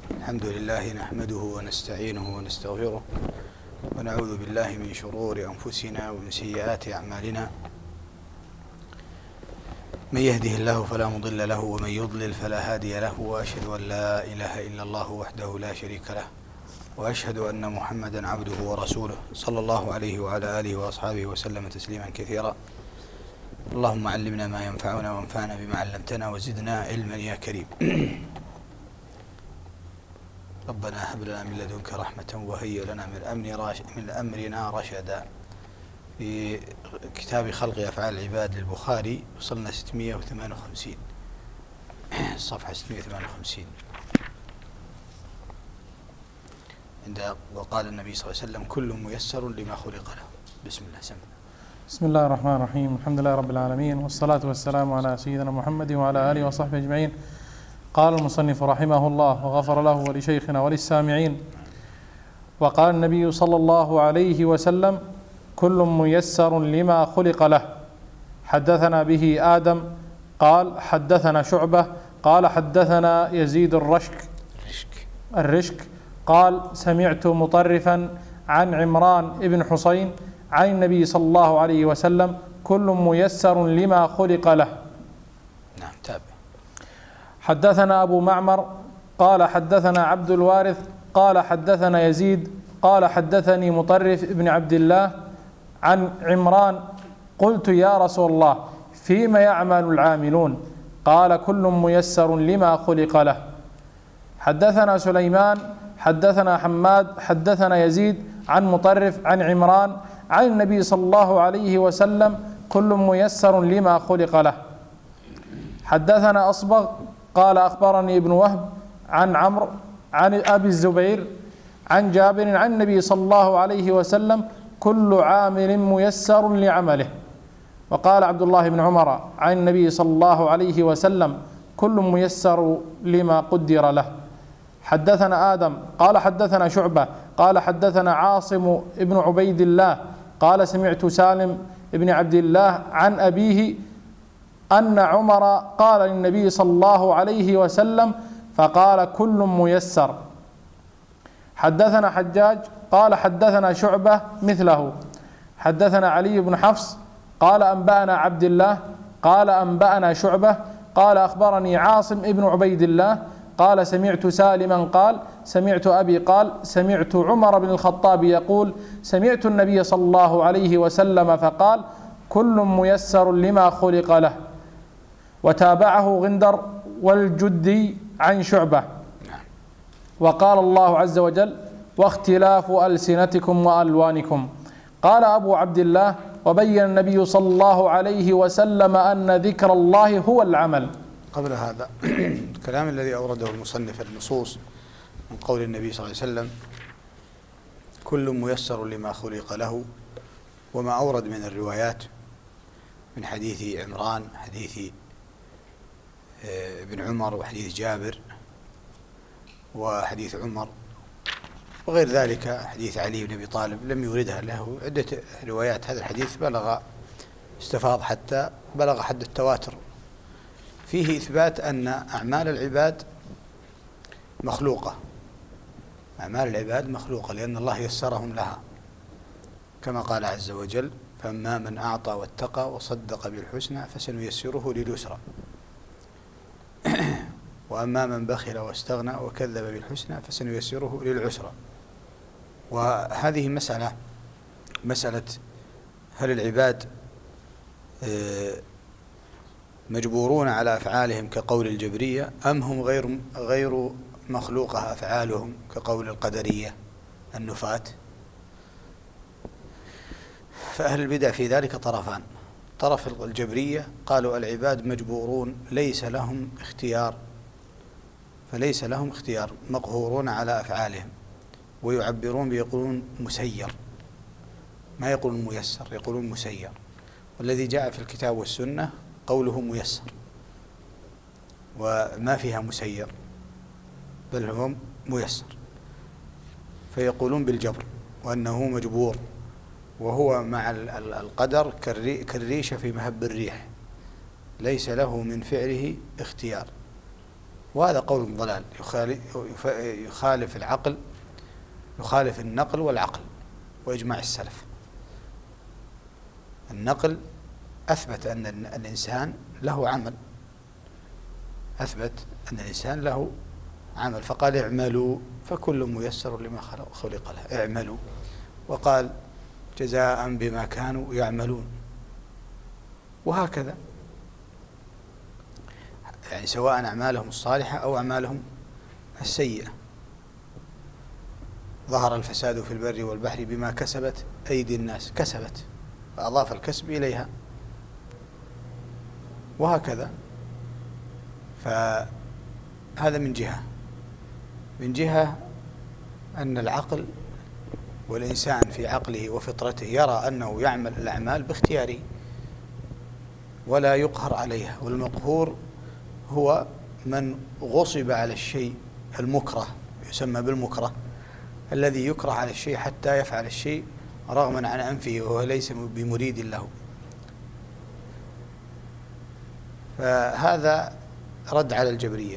الحمد لله نحمده ونستعينه ونستغفره ونعوذ بالله من شرور أنفسنا ومن سيئات أعمالنا. من يهده الله فلا مضل له ومن يضلل فلا هادي له، وأشهد أن لا إله إلا الله وحده لا شريك له، وأشهد أن محمدا عبده ورسوله صلى الله عليه وعلى آله وأصحابه وسلم تسليما كثيرا. اللهم علمنا ما ينفعنا وانفعنا بما علمتنا وزدنا علما يا كريم. ربنا هب لنا من لدنك رحمة وهيئ لنا من أمرنا رشدا. في كتاب خلق أفعال العباد للبخاري وصلنا 658 صفحة 658 عند وقال النبي صلى الله عليه وسلم: كل ميسر لما خلق له. بسم الله. بسم الله الرحمن الرحيم. الحمد لله رب العالمين، والصلاة والسلام على سيدنا محمد وعلى آله وصحبه أجمعين. قال المصنف رحمه الله وغفر له ولشيخنا وللسامعين: وقال النبي صلى الله عليه وسلم: كل ميسر لما خلق له. حدثنا به آدم قال حدثنا شعبة قال حدثنا يزيد الرشك قال سمعت مطرفا عن عمران بن حسين عن النبي صلى الله عليه وسلم: كل ميسر لما خلق له. نعم. تابع. حدثنا أبو معمر قال حدثنا عبد الوارث قال حدثنا يزيد قال حدثني مطرف بن عبد الله عن عمران: قلت يا رسول الله فيما يعمل العاملون؟ قال: كل ميسر لما خلق له. حدثنا سليمان حدثنا حماد حدثنا يزيد عن مطرف عن عمران عن النبي صلى الله عليه وسلم: كل ميسر لما خلق له. حدثنا أصبغ قال أخبرني ابن وهب عن عمرو عن أبي الزبير عن جابر عن النبي صلى الله عليه وسلم: كل عامل ميسر لعمله. وقال عبد الله بن عمر عن النبي صلى الله عليه وسلم: كل ميسر لما قدر له. حدثنا آدم قال حدثنا شعبة قال حدثنا عاصم ابن عبيد الله قال سمعت سالم ابن عبد الله عن أبيه أن عمر قال للنبي صلى الله عليه وسلم فقال: كل ميسر. حدثنا حجاج قال حدثنا شعبة مثله. حدثنا علي بن حفص قال أنبأنا عبد الله قال أنبأنا شعبة قال أخبرني عاصم ابن عبيد الله قال سمعت سالما قال سمعت أبي قال سمعت عمر بن الخطاب يقول: سمعت النبي صلى الله عليه وسلم فقال: كل ميسر لما خلق له. وتابعه غندر والجدي عن شعبة. وقال الله عز وجل: واختلاف ألسنتكم وألوانكم. قال أبو عبد الله: وبين النبي صلى الله عليه وسلم أن ذكر الله هو العمل. قبل هذا الكلام الذي أورده المصنف النصوص من قول النبي صلى الله عليه وسلم: كل ميسر لما خلق له، وما أورد من الروايات من حديث عمران، حديث ابن عمر، وحديث جابر، وحديث عمر، وغير ذلك حديث علي بن أبي طالب لم يوردها له عدة روايات. هذا الحديث استفاض حتى بلغ حد التواتر. فيه إثبات أن أعمال العباد مخلوقة، أعمال العباد مخلوقة لأن الله يسرهم لها، كما قال عز وجل: فأما من أعطى واتقى وصدق بالحسنى فسنيسره لليسرى، وأما من بخل واستغنى وكذب بالحسنى فسنيسره للعسرى. وهذه مسألة هل العباد مجبورون على أفعالهم كقول الجبرية، أم هم غير مخلوقة أفعالهم كقول القدرية النفاة؟ فأهل البدع في ذلك طرفان: طرف الجبرية قالوا العباد مجبورون ليس لهم اختيار، فليس لهم اختيار، مقهورون على أفعالهم، ويعبرون بيقولون مسير، ما يقولون ميسر، يقولون مسير. والذي جاء في الكتاب والسنة قوله ميسر، وما فيها مسير بل هو ميسر، فيقولون بالجبر وأنه مجبور، وهو مع القدر كالريشة في مهب الريح، ليس له من فعله اختيار، وهذا قول ضلال يخالف العقل، يخالف النقل والعقل وإجماع السلف. النقل أثبت أن الإنسان له عمل، أثبت أن الإنسان له عمل، فقال اعملوا فكل ميسر لما خلق له، اعملوا. وقال جزاء بما كانوا يعملون. وهكذا يعني سواء أعمالهم الصالحة أو أعمالهم السيئة. ظهر الفساد في البر والبحر بما كسبت أيدي الناس، كسبت فأضاف الكسب إليها. وهكذا، فهذا من جهة. من جهة أن العقل والإنسان في عقله وفطرته يرى أنه يعمل الأعمال باختياره ولا يقهر عليها، والمقهور هو من غصب على الشيء المكره، يسمى بالمكره، الذي يكره على الشيء حتى يفعل الشيء رغما عن أنفه وهو ليس بمريد له. فهذا رد على الجبرية.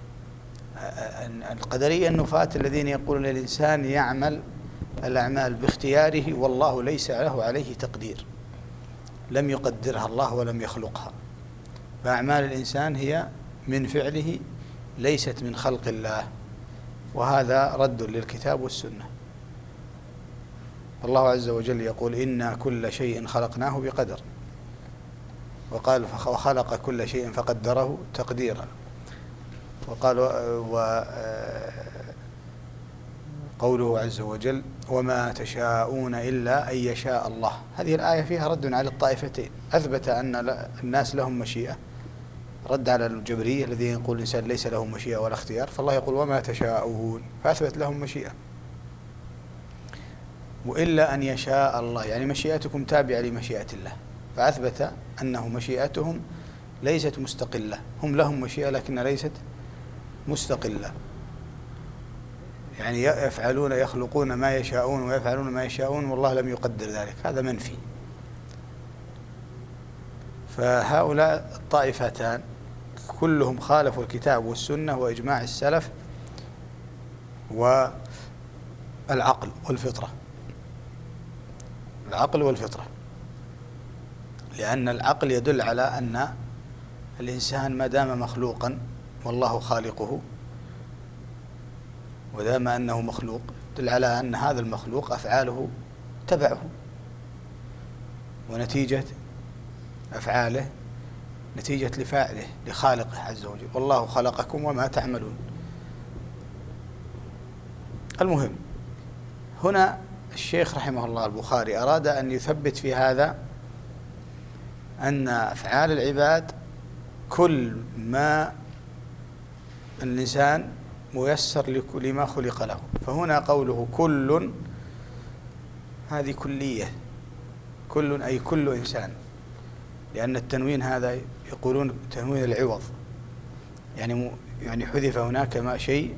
القدرية النفاة الذين يقولون الإنسان يعمل الأعمال باختياره والله ليس له عليه تقدير، لم يقدرها الله ولم يخلقها، فأعمال الإنسان هي من فعله ليست من خلق الله. وهذا رد للكتاب والسنة. الله عز وجل يقول إنا كل شيء خلقناه بقدر، وقال وخلق كل شيء فقدره تقديرا. وقال قوله عز وجل وما تشاءون إلا أن يشاء الله. هذه الآية فيها رد على الطائفتين، أثبت أن الناس لهم مشيئة، رد على الجبرية الذين يقول الإنسان ليس له مشيئة ولا اختيار، فالله يقول وما تشاءون، فأثبت لهم مشيئة. وإلا أن يشاء الله يعني مشيئتكم تابعة لمشيئة الله، فأثبت أنه مشيئتهم ليست مستقلة، هم لهم مشيئة لكن ليست مستقلة، يعني يفعلون يخلقون ما يشاءون ويفعلون ما يشاءون والله لم يقدر ذلك، هذا منفي. فهؤلاء الطائفتان كلهم خالفوا الكتاب والسنة وإجماع السلف والعقل والفطرة، العقل والفطرة، لأن العقل يدل على أن الإنسان ما دام مخلوقا والله خالقه، ودام أنه مخلوق يدل على أن هذا المخلوق أفعاله تبعه، ونتيجة أفعاله نتيجة لفاعله لخالقه عز وجل، والله خلقكم وما تعملون. المهم هنا الشيخ رحمه الله البخاري أراد أن يثبت في هذا أن أفعال العباد كل ما الإنسان ميسر لما خلق له، فهنا قوله كل هذه كلية، كل أي كل إنسان، لأن التنوين هذا يقولون تنوين العوض، يعني حذف هناك ما شيء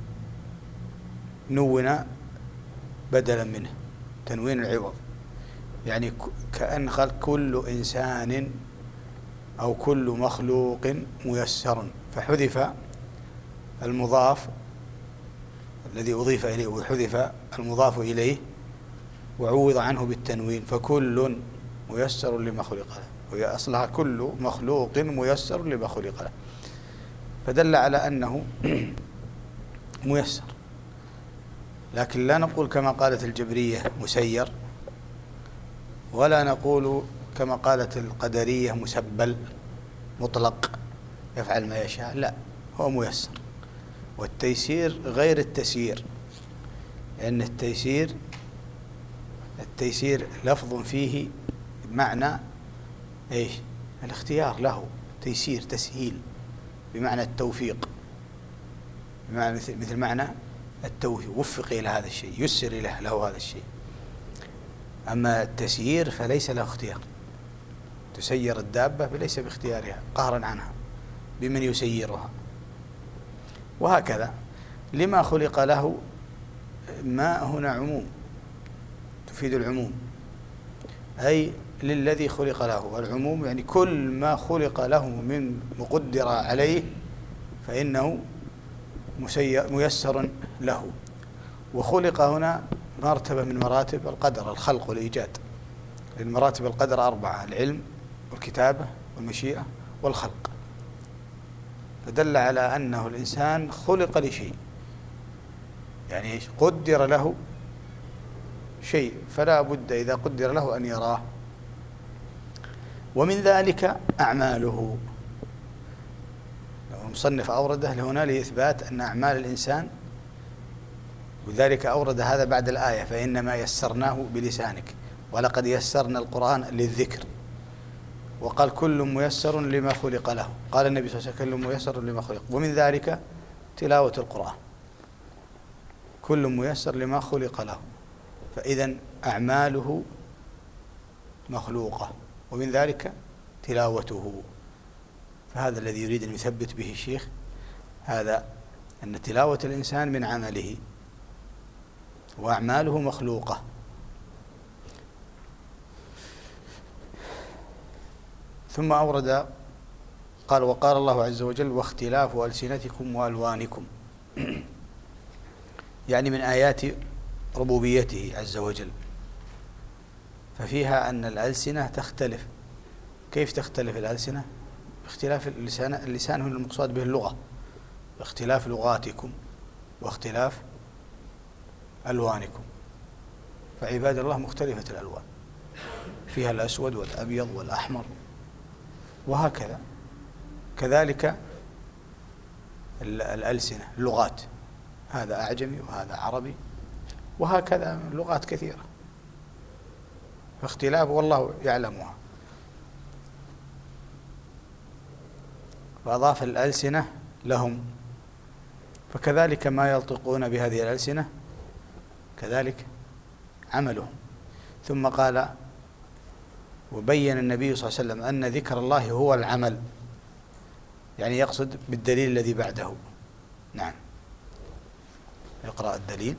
نون بدلا منه، تنوين العوض، يعني كأن قال كل إنسان أو كل مخلوق ميسر، فحذف المضاف الذي أضيف إليه وحذف المضاف إليه وعوض عنه بالتنوين، فكل ميسر لما خلق له، وهي أصلها كل مخلوق ميسر لما خلق له، فدل على أنه ميسر. لكن لا نقول كما قالت الجبرية مسير، ولا نقول كما قالت القدرية مسبل مطلق يفعل ما يشاء، لا، هو ميسر. والتيسير غير التسيير، لأن التيسير لفظ فيه بمعنى ايش؟ الاختيار له، تيسير تسهيل بمعنى التوفيق، بمعنى مثل معنى التوفيق، وفق إلى هذا الشيء، يسر له هذا الشيء. أما التسيير فليس له اختيار، تسير الدابة فليس باختيارها، قهرا عنها بمن يسيرها. وهكذا لما خلق له، ما هنا عموم تفيد العموم، أي للذي خلق له، والعموم يعني كل ما خلق له من مقدر عليه فإنه ميسر له. وخلق هنا مرتبة من مراتب القدر، الخلق والإيجاد، لأن مراتب القدر 4: العلم والكتابة والمشيئة والخلق. فدل على أنه الإنسان خلق لشيء، يعني قدر له شيء، فلا بد إذا قدر له أن يراه. ومن ذلك أعماله. المصنف أورده هنا لإثبات أن أعمال الإنسان، وذلك أورد هذا بعد الآية: فإنما يسرناه بلسانك ولقد يسرنا القرآن للذكر. وقال: كل ميسر لما خلق له. قال النبي صلى الله عليه وسلم: كل ميسر لما خلق. ومن ذلك تلاوة القرآن، كل ميسر لما خلق له. فإذن أعماله مخلوقة، ومن ذلك تلاوته. فهذا الذي يريد أن يثبت به الشيخ، هذا أن تلاوة الإنسان من عمله، وأعماله مخلوقة. ثم أورد قال: وقال الله عز وجل: واختلاف ألسنتكم وألوانكم. يعني من آيات ربوبيته عز وجل، ففيها أن الألسنة تختلف. كيف تختلف الألسنة؟ باختلاف اللسان هو المقصود به اللغة، باختلاف لغاتكم واختلاف ألوانكم. فعباد الله مختلفة الألوان، فيها الأسود والأبيض والأحمر، وهكذا. كذلك الألسنة، اللغات، هذا أعجمي وهذا عربي، وهكذا لغات كثيرة، فاختلاف والله يعلمها. فأضاف الألسنة لهم، فكذلك ما يلطقون بهذه الألسنة كذلك عملهم. ثم قال: وبين النبي صلى الله عليه وسلم أن ذكر الله هو العمل، يعني يقصد بالدليل الذي بعده. نعم، اقرأ الدليل.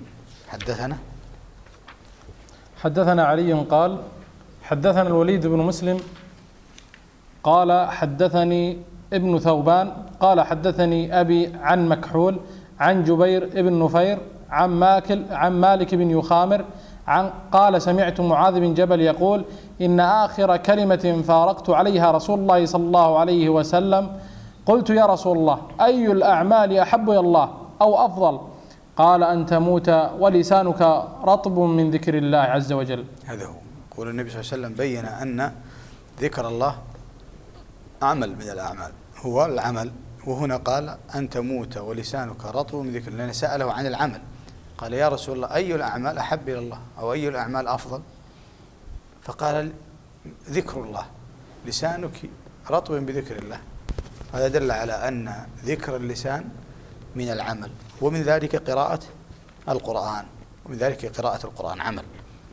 حدثنا علي قال: حدثنا الوليد بن مسلم قال: حدثني ابن ثوبان قال: حدثني أبي عن مكحول عن جبير بن نفير عن مالك بن يخامر قال: سمعت معاذ بن جبل يقول: إن آخر كلمة فارقت عليها رسول الله صلى الله عليه وسلم قلت: يا رسول الله، أي الأعمال أحب إلى الله أو أفضل؟ قال: أن تموت ولسانك رطب من ذكر الله عز وجل. هذا هو. يقول النبي صلى الله عليه وسلم: بين أن ذكر الله عمل من الأعمال، هو العمل. وهنا قال: أن تموت ولسانك رطب من ذكر الله، لأن سأله عن العمل. قال: يا رسول الله، أي الأعمال أحب إلى الله أو أي الأعمال أفضل؟ فقال: ذكر الله، لسانك رطب بذكر الله. هذا دل على أن ذكر اللسان من العمل. ومن ذلك قراءة القرآن، ومن ذلك قراءة القرآن عمل،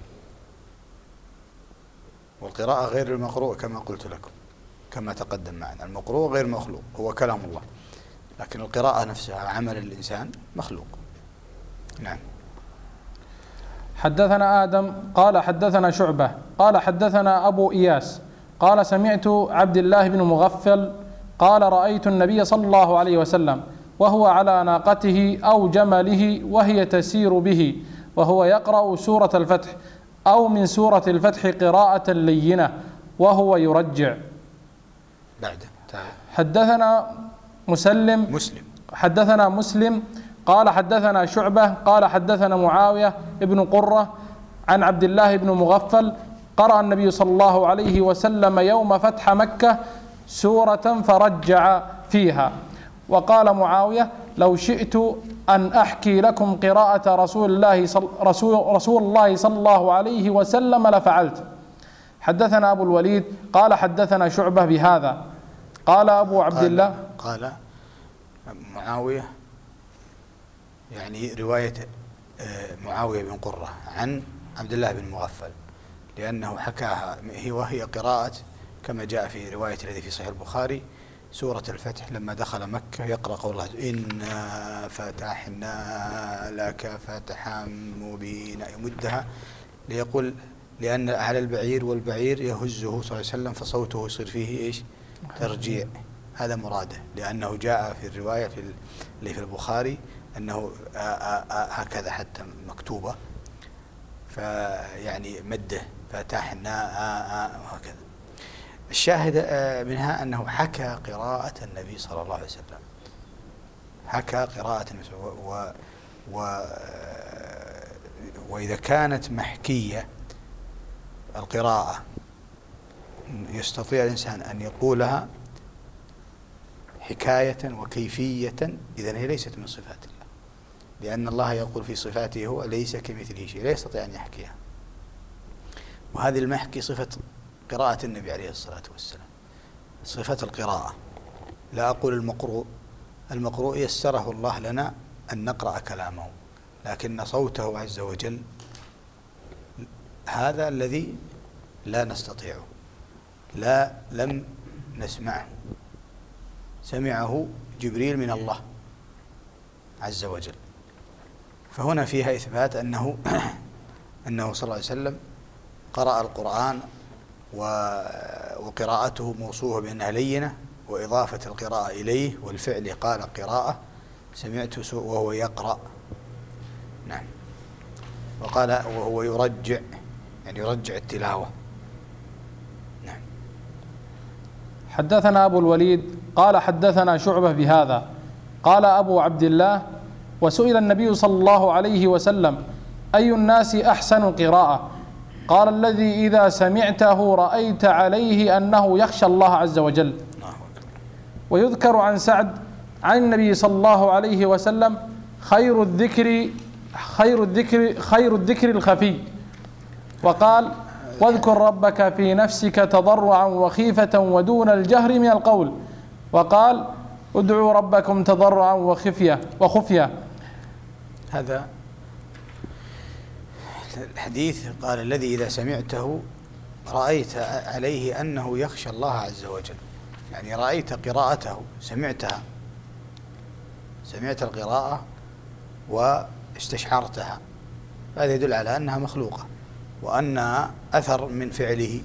والقراءة غير المقروء كما قلت لكم، كما تقدم معنا. المقروء غير مخلوق، هو كلام الله، لكن القراءة نفسها عمل الإنسان مخلوق. نعم. حدثنا آدم قال: حدثنا شعبة قال: حدثنا أبو إياس قال: سمعت عبد الله بن مغفل قال: رأيت النبي صلى الله عليه وسلم وهو على ناقته أو جمله وهي تسير به، وهو يقرأ سورة الفتح أو من سورة الفتح قراءة لينة وهو يرجع. بعد حدثنا حدثنا مسلم قال: حدثنا شعبة قال: حدثنا معاوية ابن قرة عن عبد الله بن مغفل قرأ النبي صلى الله عليه وسلم يوم فتح مكة سورة فرجع فيها. وقال معاوية: لو شئت أن أحكي لكم قراءة رسول الله صلى الله عليه وسلم لفعلت. حدثنا أبو الوليد قال: حدثنا شعبة بهذا. قال أبو عبد الله، قال معاوية، يعني رواية معاوية بن قرة عن عبد الله بن مغفل، لأنه حكاها وهي قراءة كما جاء في رواية الذي في صحيح البخاري: سورة الفتح لما دخل مكة يقرأ قول الله: إنا فتحنا لك فتحا مبينا، يمدها ليقول، لأن على البعير والبعير يهزه صلى الله عليه وسلم، فصوته يصير فيه إيش؟ ترجيع. هذا مراده، لأنه جاء في الرواية اللي في البخاري أنه هكذا حتى مكتوبة، فيعني مده فتحنا وهكذا. الشاهد منها أنه حكى قراءة النبي صلى الله عليه وسلم، حكى قراءة النبي وإذا كانت محكية القراءة يستطيع الإنسان أن يقولها حكاية وكيفية، إذن هي ليست من صفات الله، لأن الله يقول في صفاته هو ليس كمثله شيء، لا يستطيع أن يحكيها. وهذه المحكي صفة قراءة النبي عليه الصلاة والسلام، صفة القراءة. لا أقول المقروء يسره الله لنا أن نقرأ كلامه، لكن صوته عز وجل هذا الذي لا نستطيعه، لم نسمعه، سمعه جبريل من الله عز وجل. فهنا فيها إثبات أنه صلى الله عليه وسلم قرأ القرآن وقراءته موصوفة بأنها لينة، وإضافة القراءة إليه والفعل قال قراءة سمعت وهو يقرأ. نعم. وقال وهو يرجع، يعني يرجع التلاوة. نعم. حدثنا أبو الوليد قال حدثنا شعبة بهذا. قال أبو عبد الله: وسئل النبي صلى الله عليه وسلم: أي الناس أحسن قراءة؟ قال: الذي إذا سمعته رأيت عليه أنه يخشى الله عز وجل. ويذكر عن سعد عن النبي صلى الله عليه وسلم: خير الذكر الخفي. وقال: واذكر ربك في نفسك تضرعا وخيفة ودون الجهر من القول. وقال: ادعوا ربكم تضرعا وخفية. هذا الحديث قال: الذي إذا سمعته رأيت عليه أنه يخشى الله عز وجل، يعني رأيت قراءته، سمعت القراءة واستشعرتها، هذا يدل على أنها مخلوقة، وأنها أثر من فعله.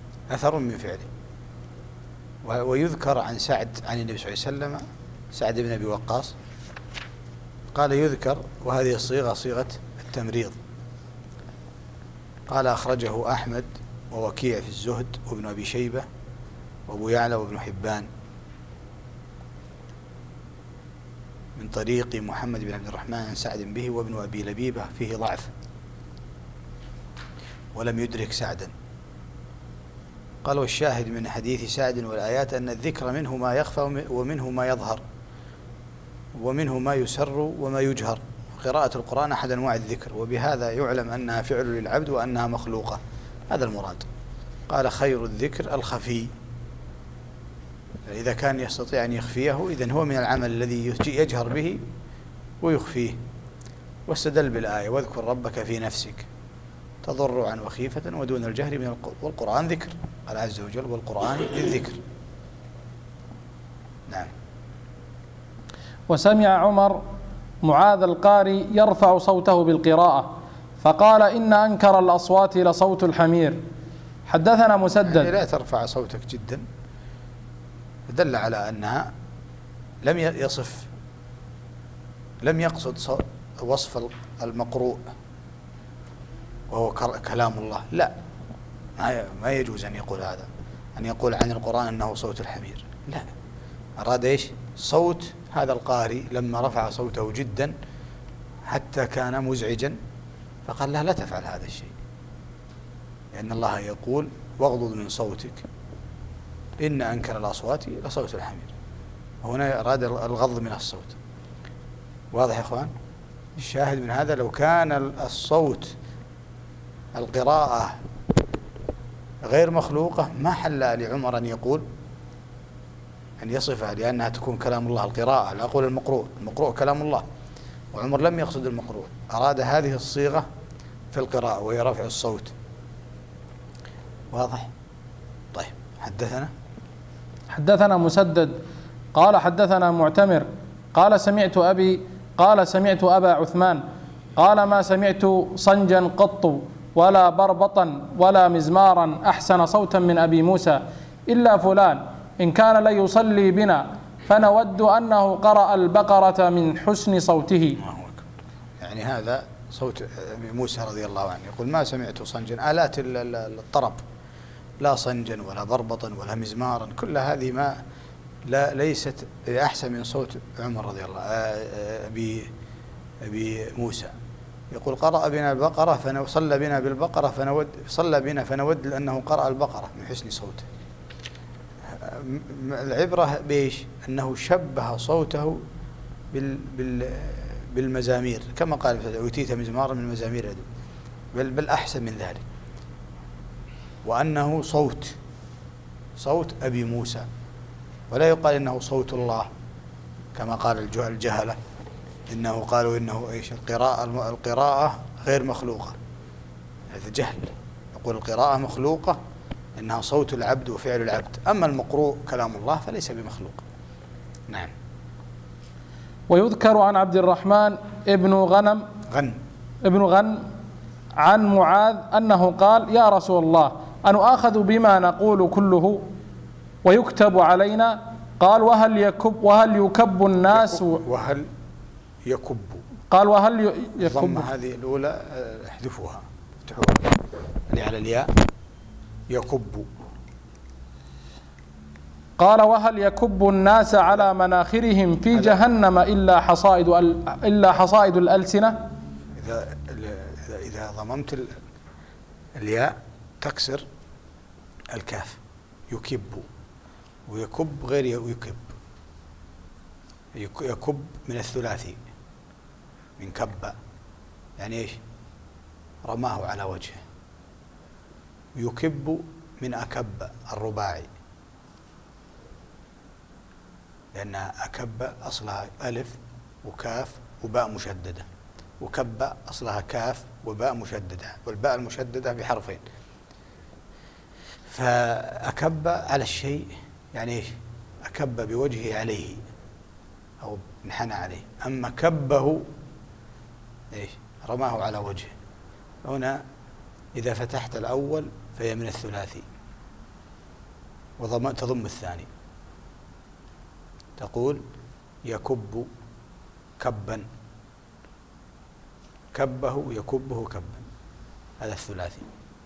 ويذكر عن سعد عن النبي صلى الله عليه وسلم، سعد بن أبي وقاص قال يذكر، وهذه الصيغة صيغة التمريض. قال أخرجه أحمد ووكيع في الزهد وابن أبي شيبة وأبو يعلى وابن حبان من طريق محمد بن عبد الرحمن عن سعد به، وابن أبي لبيبة فيه ضعف ولم يدرك سعدا. قال: والشاهد من حديث سعد والآيات أن الذكر منه ما يخفى ومنه ما يظهر، ومنه ما يسر وما يجهر. قراءة القرآن أحد أنواع الذكر، وبهذا يعلم أنها فعل للعبد وأنها مخلوقة، هذا المراد. قال: خير الذكر الخفي، إذا كان يستطيع أن يخفيه إذن هو من العمل الذي يجهر به ويخفيه. واستدل بالآية: واذكر ربك في نفسك تضرعا وخيفة ودون الجهر من القول. والقرآن ذكر، قال عز وجل: والقرآن للذكر. نعم. وسمع عمر معاذ القاري يرفع صوته بالقراءة فقال: إن أنكر الأصوات لصوت الحمير. حدثنا مسدد. يعني لا ترفع صوتك جدا، دل على أنها لم يقصد وصف المقروء وهو كلام الله، لا، ما يجوز أن يقول هذا، أن يقول عن القرآن أنه صوت الحمير، لا، أراد إيش؟ صوت هذا القارئ لما رفع صوته جدا حتى كان مزعجا، فقال له: لا تفعل هذا الشيء، لأن الله يقول: واغضض من صوتك إن أنكر الأصوات لصوت الحمير. هنا أراد الغض من الصوت. واضح يا إخوان؟ الشاهد من هذا: لو كان الصوت القراءة غير مخلوقة ما حل لعمر أن يقول، أن يصفها، لأنها تكون كلام الله. القراءة، لا أقول المقروء كلام الله، وعمر لم يقصد المقروء، أراد هذه الصيغة في القراءة وهي رفع الصوت. واضح؟ طيب. حدثنا مسدد قال حدثنا معتمر قال سمعت أبا عثمان قال: ما سمعت صنجا قط ولا بربطا ولا مزمارا أحسن صوتا من أبي موسى إلا فلان إن كان ليصلي بنا فنود أنه قرأ البقرة من حسن صوته. يعني هذا صوت موسى رضي الله عنه، يقول ما سمعت صنجا، آلات الطرب، لا صنجا ولا بربطا ولا مزمارا، كل هذه ما ليست أحسن من صوت عمر رضي الله أبي موسى. يقول قرأ بنا البقرة صلى بنا بالبقرة صلى بنا فنود لأنه قرأ البقرة من حسن صوته. العبرة بإيش؟ أنه شبه صوته بالمزامير، كما قال أوتيت مزمارا من المزامير يدعو، بل أحسن من ذلك، وأنه صوت أبي موسى، ولا يقال إنه صوت الله كما قال الجهلة، إنه قالوا إنه إيش القراءة غير مخلوقة. هذا جهل. يقول القراءة مخلوقة، إنها صوت العبد وفعل العبد، أما المقروء كلام الله فليس بمخلوق. نعم. ويذكر عن عبد الرحمن ابن غن عن معاذ أنه قال يا رسول الله أنؤاخذ بما نقول كله ويكتب علينا؟ قال وهل يكب الناس وهل يكب؟ قال وهل يكب؟ ضم هذه الأولى احذفوها افتحوها اللي على الياء، يكب. قال وهل يكب الناس على مناخرهم في جهنم إلا حصائد الألسنة؟ إذا ضممت الياء تكسر الكاف، يكب، ويكب غير يكب. يكب من الثلاثي، من كب، يعني إيش؟ رماه على وجهه. يكب من أكب الرباعي، لأن أكب أصلها ألف وكاف وباء مشددة، وكب أصلها كاف وباء مشددة، والباء المشددة بحرفين. فأكب على الشيء يعني إيش؟ أكب بوجهه عليه أو انحنى عليه. أما كبه إيش؟ رماه على وجهه. هنا إذا فتحت الأول فهي من الثلاثي تضم الثاني، تقول يكب كبا، كبه يكبه كبا، هذا الثلاثي.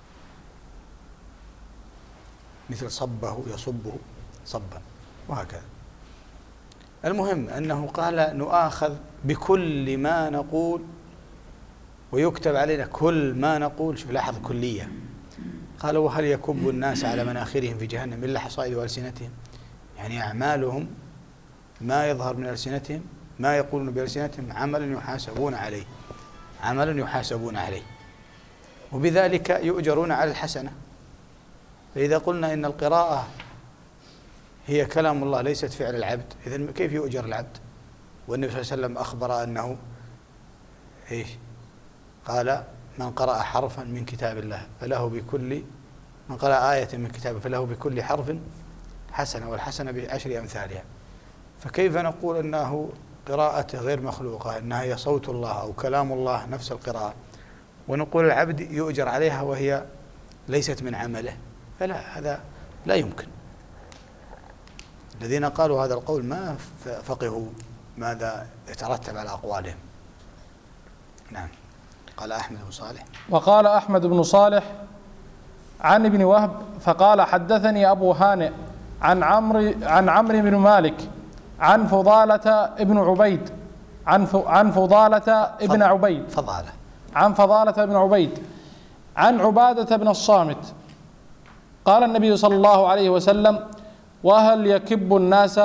مثل صبه يصبه صبا، وهكذا. المهم أنه قال نؤاخذ بكل ما نقول ويكتب علينا كل ما نقول. شوف لاحظ كلية. قال وهل يكب الناس على مناخرهم في جهنم إلا حصائد ألسنتهم، يعني أعمالهم ما يظهر من ألسنتهم، ما يقولون بألسنتهم، عمل يحاسبون عليه، وبذلك يؤجرون على الحسنة. فإذا قلنا إن القراءة هي كلام الله ليست فعل العبد، إذن كيف يؤجر العبد؟ والنبي صلى الله عليه وسلم أخبر أنه إيش؟ قال من قرأ حرفا من كتاب الله فله بكل، من قرأ آية من كتابه فله بكل حرف حسنة، والحسنة بعشر أمثالها. فكيف نقول أنه قراءة غير مخلوقة، أنها هي صوت الله أو كلام الله نفس القراءة، ونقول العبد يؤجر عليها وهي ليست من عمله؟ فلا، هذا لا يمكن. الذين قالوا هذا القول ما فقهوا ماذا يترتب على أقوالهم. نعم. قال أحمد بن صالح. وقال أحمد بن صالح عن ابن وهب فقال حدثني أبو هانئ عن عمرو بن مالك عن فضالة ابن عبيد عن فضالة ابن عبيد عن عبادة بن الصامت قال النبي صلى الله عليه وسلم وهل يكب الناس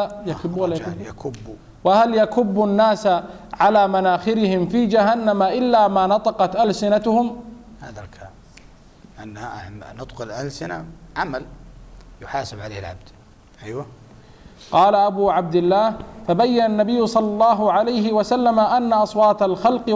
وهل يكب الناس على مناخرهم في جهنم إلا ما نطقت ألسنتهم؟ هذا الكلام أن نطق الألسنة عمل يحاسب عليه العبد. أيوة. قال أبو عبد الله فبين النبي صلى الله عليه وسلم أن أصوات الخلق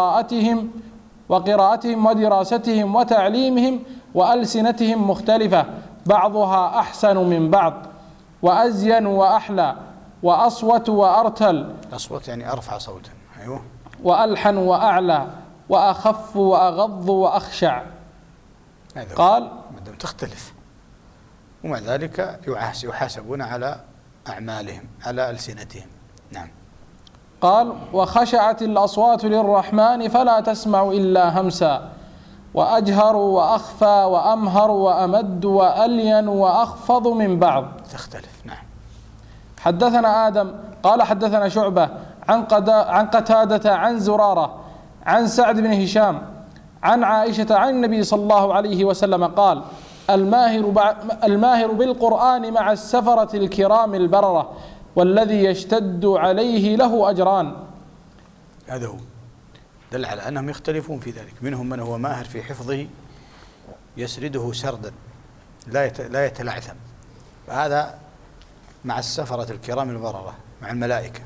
وقراءتهم ودراستهم وتعليمهم وألسنتهم مختلفة، بعضها أحسن من بعض، وأزين وأحلى، وأصوت وأرتل. أصوت يعني أرفع صوتا. أيوة. وألحن وأعلى، وأخف وأغض وأخشع. قال تختلف ومع ذلك يحاسبون على أعمالهم على ألسنتهم. نعم. قال: وخشعت الأصوات للرحمن فلا تسمع إلا همسا، وأجهر وأخفى وأمهر وأمد وألين وأخفض من بعض. تختلف. نعم. حدثنا آدم قال حدثنا شعبة عن قتادة عن زرارة عن سعد بن هشام عن عائشة عن النبي صلى الله عليه وسلم قال: الماهر بالقرآن مع السفرة الكرام البررة، والذي يشتد عليه له أجران. هذا هو دل على أنهم يختلفون في ذلك، منهم من هو ماهر في حفظه يسرده سردا لا يتلعثم، فهذا مع السفرة الكرام البررة مع الملائكة.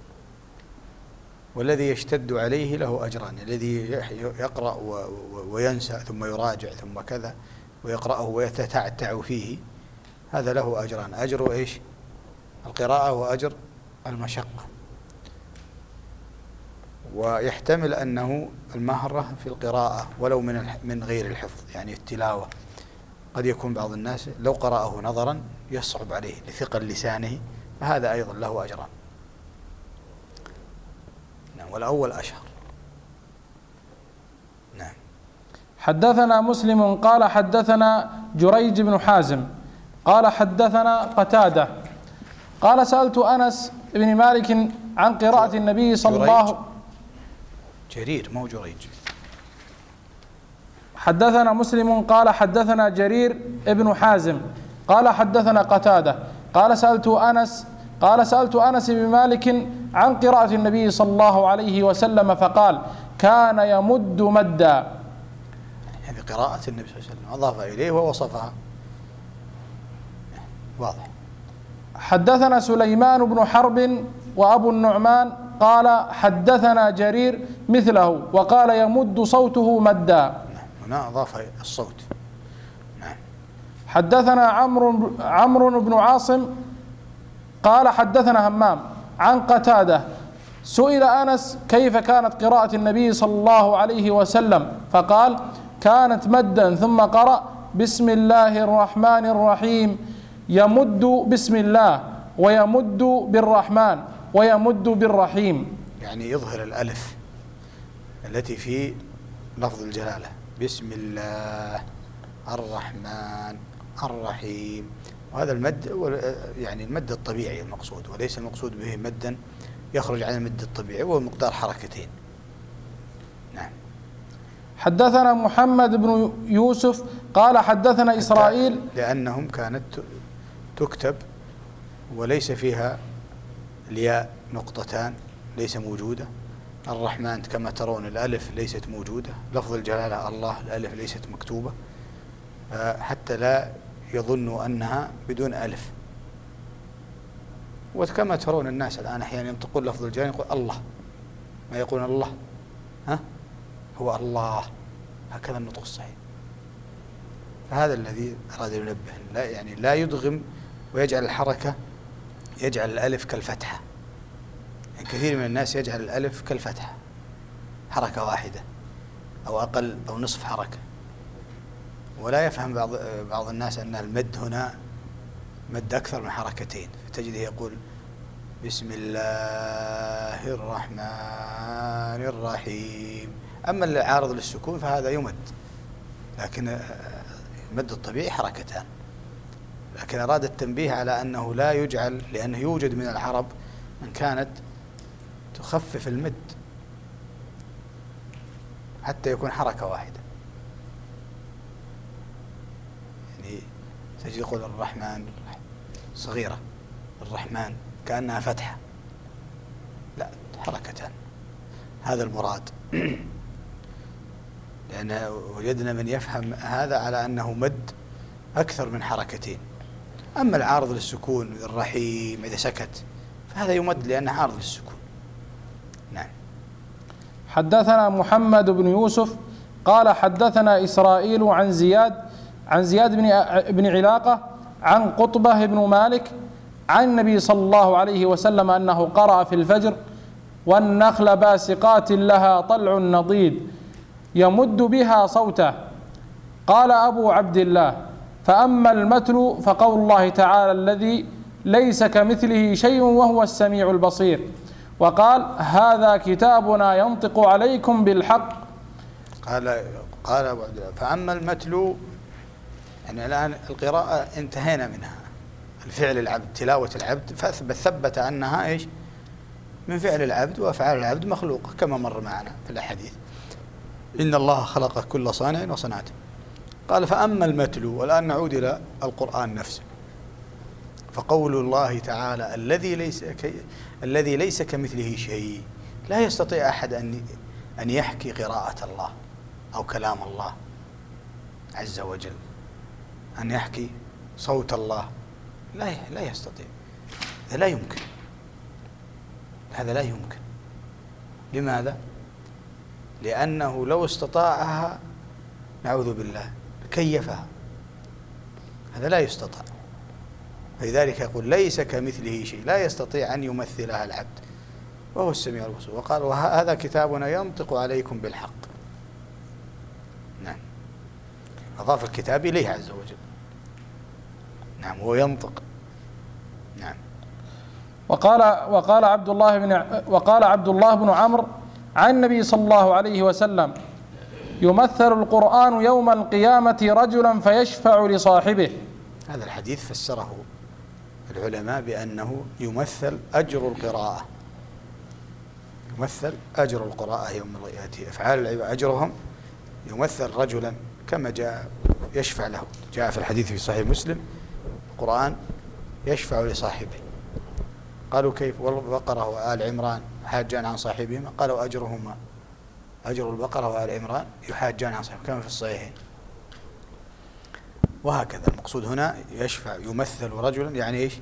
والذي يشتد عليه له أجران، الذي يقرأ وينسى ثم يراجع ثم كذا ويقرأه ويتتعتع فيه، هذا له أجران: أجر إيش؟ القراءة وأجر المشقة. ويحتمل أنه المهرة في القراءة ولو من غير الحفظ، يعني التلاوة. قد يكون بعض الناس لو قرأه نظرا يصعب عليه لثقل لسانه، فهذا أيضا له أجران. نعم. والأول أشهر. نعم. حدثنا مسلم قال حدثنا جريج بن حازم قال حدثنا قتادة قال: سألت أنس بن مالك عن قراءة النبي صلى الله جرير مو جريج. حدثنا مسلم قال حدثنا جرير ابن حازم قال حدثنا قتادة قال: سألت أنس بن مالك عن قراءة النبي صلى الله عليه وسلم فقال: كان يمد مدا. يعني قراءة النبي صلى الله عليه وسلم أضاف إليه ووصفها. واضح. حدثنا سليمان بن حرب وأبو النعمان قال حدثنا جرير مثله وقال: يمد صوته مدا. هنا أضاف الصوت. نعم. حدثنا عمرو بن عاصم قال حدثنا همام عن قتادة سئل أنس كيف كانت قراءة النبي صلى الله عليه وسلم فقال: كانت مدا ثم قرأ: بسم الله الرحمن الرحيم، يمد بسم الله ويمد بالرحمن ويمد بالرحيم. يعني يظهر الألف التي في لفظ الجلالة: بسم الله الرحمن الرحيم. وهذا المد يعني المد الطبيعي المقصود، وليس المقصود به مدا يخرج عن المد الطبيعي، وهو مقدار حركتين. نعم. حدثنا محمد بن يوسف قال حدثنا إسرائيل، لأنهم كانت تكتب وليس فيها الياء نقطتان، ليس موجودة. الرحمن كما ترون الألف ليست موجودة، لفظ الجلالة الله الألف ليست مكتوبة، حتى لا يظنوا أنها بدون ألف. وكما ترون الناس الآن أحيانا ينطقون لفظ الجلالة يقول الله، ما يقولون الله، هو الله، هكذا النطق الصحيح. فهذا الذي أراد ينبه، لا يعني لا يدغم ويجعل الحركة، يجعل الألف كالفتحة. يعني كثير من الناس يجعل الألف كالفتحة، حركة واحدة أو أقل أو نصف حركة، ولا يفهم بعض الناس أن المد هنا مد أكثر من حركتين، فتجده يقول: بسم الله الرحمن الرحيم. أما العارض للسكون فهذا يمد، لكن المد الطبيعي حركتان. لكن أراد التنبيه على أنه لا يجعل، لأنه يوجد من العرب من كانت تخفف المد حتى يكون حركة واحدة. يعني تجد يقول الرحمن صغيرة، الرحمن كأنها فتحة، لا، حركتان. هذا المراد. لأن وجدنا من يفهم هذا على أنه مد أكثر من حركتين. أما العارض للسكون الرحيم إذا سكت فهذا يمد لأنه عارض للسكون. نعم. حدثنا محمد بن يوسف قال حدثنا إسرائيل عن زياد بن علاقة عن قطبة بن مالك عن النبي صلى الله عليه وسلم أنه قرأ في الفجر: والنخل باسقات لها طلع نضيد يمد بها صوته. قال أبو عبد الله: فأما المتل فقول الله تعالى الذي ليس كمثله شيء وهو السميع البصير. وقال هذا كتابنا ينطق عليكم بالحق. قال أبو عبد الله فأما المتلو، يعني الآن القراءة انتهينا منها، الفعل العبد، تلاوة العبد، فثبت أنها إيش؟ من فعل العبد، وأفعال العبد مخلوقة كما مر معنا في الأحاديث، إن الله خلق كل صانع وصنعته. قال فأما المتلو، والآن نعود إلى القرآن نفسه، فقول الله تعالى الذي ليس كمثله شيء، لا يستطيع أحد أن يحكي قراءة الله أو كلام الله عز وجل، أن يحكي صوت الله، لا يستطيع، هذا لا يمكن، هذا لا يمكن. لماذا؟ لأنه لو استطاعها نعوذ بالله كيفها، هذا لا يستطاع. فلذلك يقول ليس كمثله شيء، لا يستطيع أن يمثلها العبد، وهو السميع البصير. وقال وهذا كتابنا ينطق عليكم بالحق. نعم، أضاف الكتاب إليه عز وجل. نعم، هو ينطق. نعم. وقال عبد الله بن عمرو عن النبي صلى الله عليه وسلم يمثل القرآن يوم القيامة رجلا فيشفع لصاحبه. هذا الحديث فسره العلماء بأنه يمثل أجر القراءة، يمثل أجر القراءة يوم يأتي أفعال العباد أجرهم يمثل رجلا كما جاء يشفع له، جاء في الحديث في صحيح مسلم القرآن يشفع لصاحبه. قالوا كيف؟ والبقرة وآل عمران حاجان عن صاحبهما، قالوا أجرهما أجر البقرة وآل عمران يحاجان عن صاحبهما كما في الصحيحين. وهكذا المقصود هنا يشفع يمثل رجلا، يعني إيش؟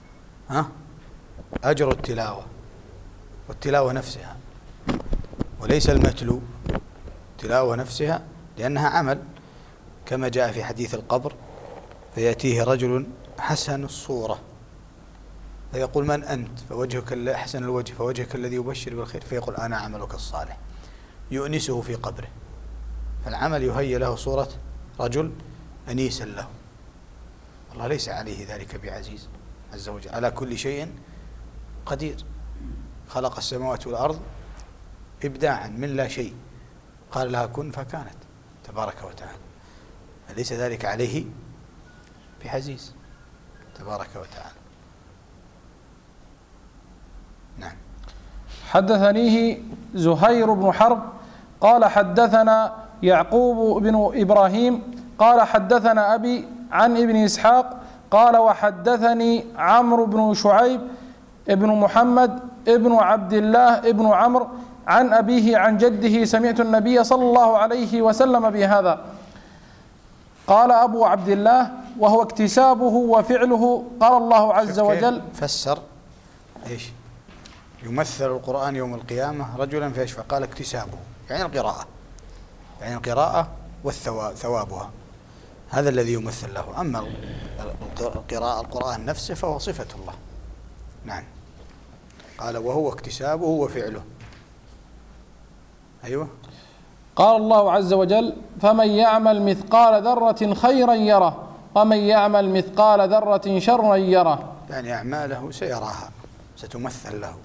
أجر التلاوة، والتلاوة نفسها، وليس المتلو، التلاوة نفسها لأنها عمل، كما جاء في حديث القبر فيأتيه رجل حسن الصورة فيقول من أنت؟ فوجهك حسن الوجه، فوجهك الذي يبشر بالخير، فيقول أنا عملك الصالح، يؤنسه في قبره. فالعمل يهيئ له صورة رجل أنيسا له. الله ليس عليه ذلك بعزيز عز وجل، على كل شيء قدير. خلق السماوات والأرض إبداعا من لا شيء، قال لها كن فكانت تبارك وتعالى، أليس ذلك عليه بعزيز تبارك وتعالى. نعم. حدثنيه زهير بن حرب قال حدثنا يعقوب بن إبراهيم قال حدثنا أبي عن ابن إسحاق قال وحدثني عمرو بن شعيب ابن محمد ابن عبد الله ابن عمرو عن أبيه عن جده سمعت النبي صلى الله عليه وسلم بهذا. قال أبو عبد الله وهو اكتسابه وفعله. قال الله عز وجل فسر إيش؟ يمثل القرآن يوم القيامة رجلا فيشفع، قال اكتسابه يعني القراءة، يعني القراءة وثوابها، هذا الذي يمثل له. أما القراءة القرآن نفسه فهو صفة الله. نعم. قال وهو اكتسابه وفعله. أيوة. قال الله عز وجل فمن يعمل مثقال ذرة خيرا يره ومن يعمل مثقال ذرة شرا يره، يعني أعماله سيراها، ستمثل له،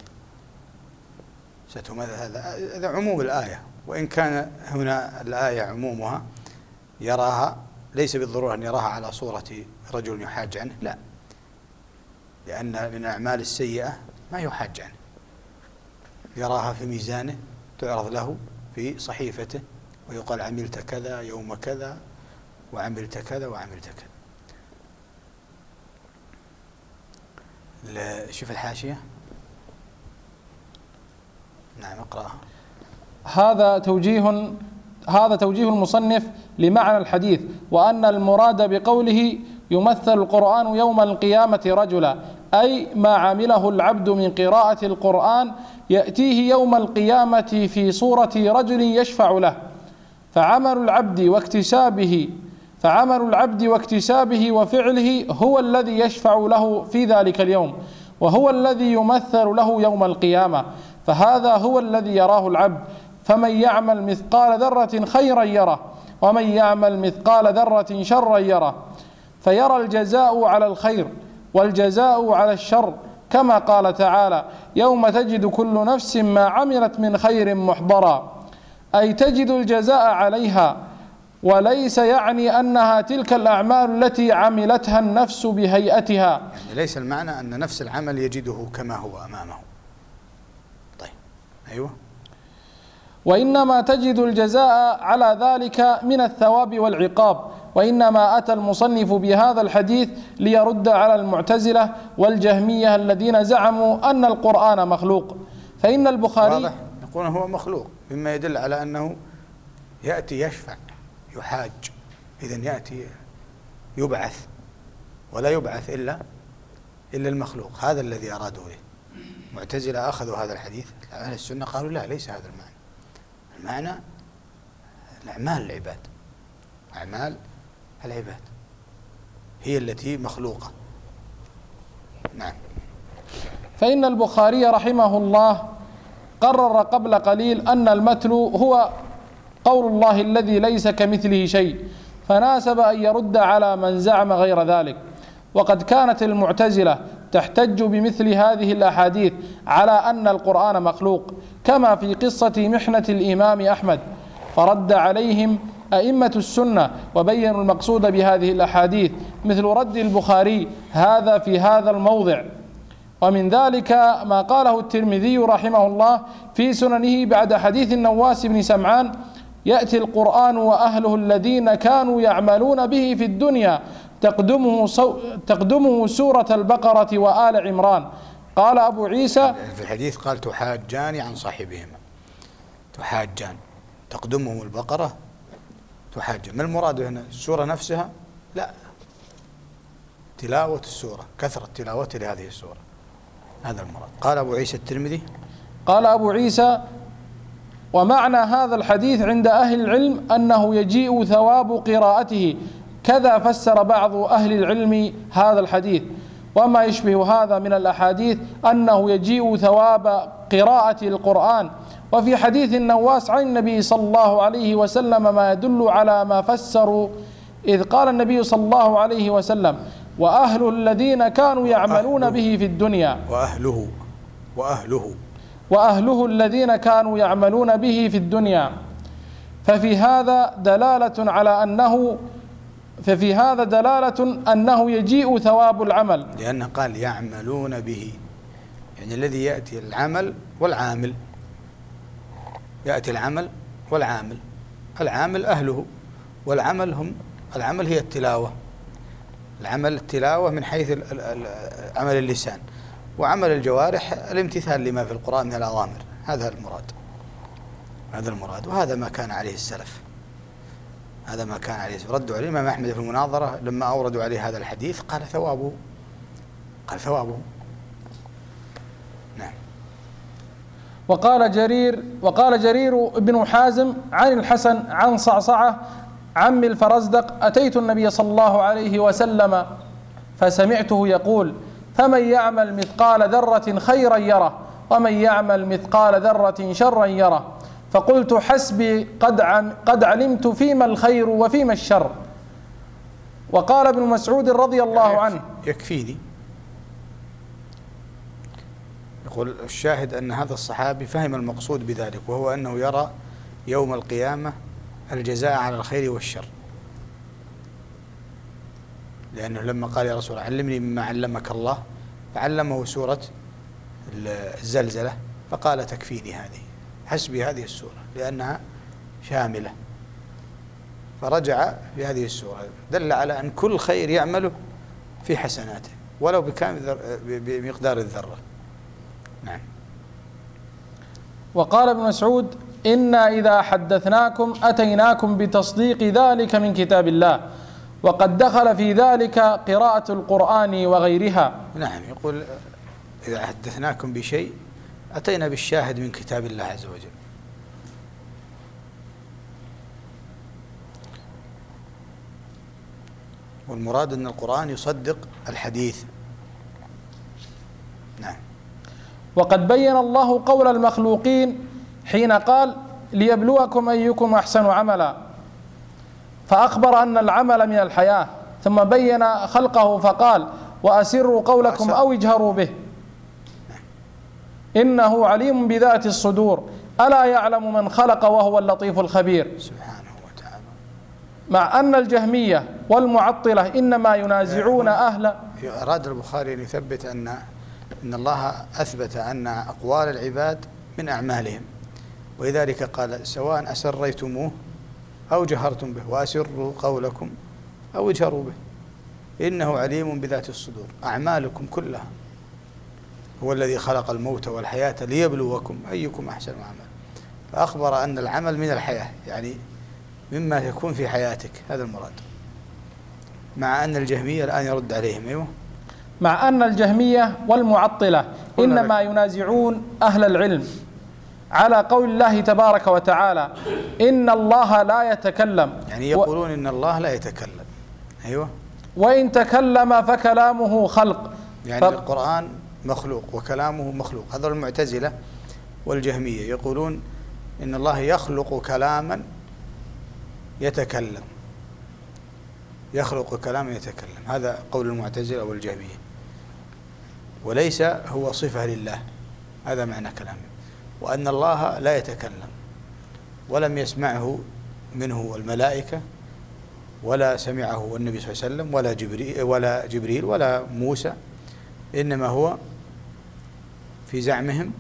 هذا عموم الآية، وإن كان هنا الآية عمومها يراها ليس بالضرورة أن يراها على صورة رجل يحاج عنه، لا، لأن من الأعمال السيئة ما يحاج عنه، يراها في ميزانه، تعرض له في صحيفته ويقال عملت كذا يوم كذا وعملت كذا وعملت كذا. شوف الحاشية. نعم اقرأها. هذا توجيه المصنف لمعنى الحديث، وأن المراد بقوله يمثل القرآن يوم القيامة رجلا، أي ما عمله العبد من قراءة القرآن يأتيه يوم القيامة في صورة رجل يشفع له، فعمل العبد واكتسابه وفعله هو الذي يشفع له في ذلك اليوم، وهو الذي يمثل له يوم القيامة، فهذا هو الذي يراه العبد. فمن يعمل مثقال ذرة خيرا يره ومن يعمل مثقال ذرة شرا يره. فيرى الجزاء على الخير والجزاء على الشر، كما قال تعالى: يوم تجد كل نفس ما عملت من خير محضرا، أي تجد الجزاء عليها، وليس يعني أنها تلك الأعمال التي عملتها النفس بهيئتها. يعني ليس المعنى أن نفس العمل يجده كما هو أمامه. طيب، أيوة. وإنما تجد الجزاء على ذلك من الثواب والعقاب. وإنما أتى المصنف بهذا الحديث ليرد على المعتزلة والجهمية الذين زعموا أن القرآن مخلوق. فإن البخاري واضح، يقول هو مخلوق، مما يدل على أنه يأتي يشفع يحاج، إذن يأتي يبعث، ولا يبعث إلا المخلوق. هذا الذي أرادوا به. المعتزلة أخذوا هذا الحديث، أهل السنة قالوا لا، ليس هذا المعنى. المعنى الأعمال العباد، أعمال العباد هي التي مخلوقة. نعم. فإن البخاري رحمه الله قرر قبل قليل أن المتلو هو قول الله الذي ليس كمثله شيء، فناسب أن يرد على من زعم غير ذلك. وقد كانت المعتزلة تحتج بمثل هذه الأحاديث على أن القرآن مخلوق، كما في قصة محنة الإمام أحمد، فرد عليهم أئمة السنة وبينوا المقصود بهذه الأحاديث، مثل رد البخاري هذا في هذا الموضع. ومن ذلك ما قاله الترمذي رحمه الله في سننه بعد حديث النواس بن سمعان: يأتي القرآن وأهله الذين كانوا يعملون به في الدنيا تقدمه سورة البقرة وآل عمران. قال أبو عيسى في الحديث قال: تحاجان عن صاحبهما، تحاجان، تقدمهم البقرة تحاجان. ما المراد هنا؟ السورة نفسها؟ لا، تلاوة السورة، كثرة تلاوته لهذه السورة، هذا المراد. قال أبو عيسى الترمذي، قال أبو عيسى: ومعنى هذا الحديث عند أهل العلم أنه يجيء ثواب قراءته، كذا فسر بعض أهل العلم هذا الحديث. وما يشبه هذا من الأحاديث أنه يجيء ثواب قراءة القرآن. وفي حديث النواس عن النبي صلى الله عليه وسلم ما يدل على ما فسروا، إذ قال النبي صلى الله عليه وسلم: وأهله الذين كانوا يعملون به في الدنيا. وأهله الذين كانوا يعملون به في الدنيا. ففي هذا دلالة أنه يجيء ثواب العمل، لأنه قال يعملون به، يعني الذي يأتي العمل والعامل، يأتي العمل والعامل، العامل أهله، والعمل هم، العمل هي التلاوة، العمل التلاوة من حيث عمل اللسان، وعمل الجوارح الامتثال لما في القرآن من الأوامر. هذا المراد، وهذا ما كان عليه السلف، هذا ما كان عليه السلف. ردوا عليه الإمام أحمد في المناظرة لما أوردوا عليه هذا الحديث، قال ثوابه. نعم. وقال جرير بن حازم عن الحسن عن صعصعة عم الفرزدق: أتيت النبي صلى الله عليه وسلم فسمعته يقول: فمن يعمل مثقال ذرة خيرا يره، ومن يعمل مثقال ذرة شرا يره. فقلت: حسبي، قد علمت فيما الخير وفيما الشر. وقال ابن مسعود رضي الله عنه: يكفيني. يقول الشاهد أن هذا الصحابي فهم المقصود بذلك، وهو أنه يرى يوم القيامة الجزاء على الخير والشر، لأنه لما قال: يا رسول الله علمني مما علمك الله، فعلمه سورة الزلزلة، فقال: تكفيني هذه، حسبي هذه السورة لأنها شاملة. فرجع في هذه السورة، دل على أن كل خير يعمله في حسناته ولو بمقدار الذرة. نعم. وقال ابن مسعود: إنا إذا حدثناكم أتيناكم بتصديق ذلك من كتاب الله، وقد دخل في ذلك قراءة القرآن وغيرها. نعم، يقول: إذا حدثناكم بشيء أتينا بالشاهد من كتاب الله عز وجل. والمراد أن القرآن يصدق الحديث. نعم. وقد بين الله قول المخلوقين حين قال: ليبلوكم أيكم أحسن عملا، فأخبر أن العمل من الحياة، ثم بين خلقه فقال وأسروا قولكم أو اجهروا به إنه عليم بذات الصدور ألا يعلم من خلق وهو اللطيف الخبير سبحانه وتعالى. مع أن الجهمية والمعطلة إنما ينازعون أهل. أراد البخاري أن يثبت أن الله أثبت أن أقوال العباد من أعمالهم، ولذلك قال سواء أسريتموه أو جهرتم به وأسروا قولكم أو اجهروا به إنه عليم بذات الصدور. أعمالكم كلها، هو الذي خلق الموت والحياة ليبلوكم أيكم أحسن عملا، فأخبر أن العمل من الحياة، يعني مما يكون في حياتك، هذا المراد. مع أن الجهمية الآن يرد عليهم. أيوه. مع أن الجهمية والمعطلة إنما ينازعون أهل العلم على قول الله تبارك وتعالى إن الله لا يتكلم، يعني يقولون إن الله لا يتكلم. أيوه. وإن تكلم فكلامه خلق، يعني القرآن مخلوق وكلامه مخلوق. هذول المعتزلة والجهمية يقولون إن الله يخلق كلاما يتكلم، يخلق كلاما يتكلم، هذا قول المعتزلة والجهمية، وليس هو صفة لله، هذا معنى كلامه. وأن الله لا يتكلم ولم يسمعه منه الملائكة ولا سمعه النبي صلى الله عليه وسلم ولا جبريل ولا موسى، إنما هو في زعمهم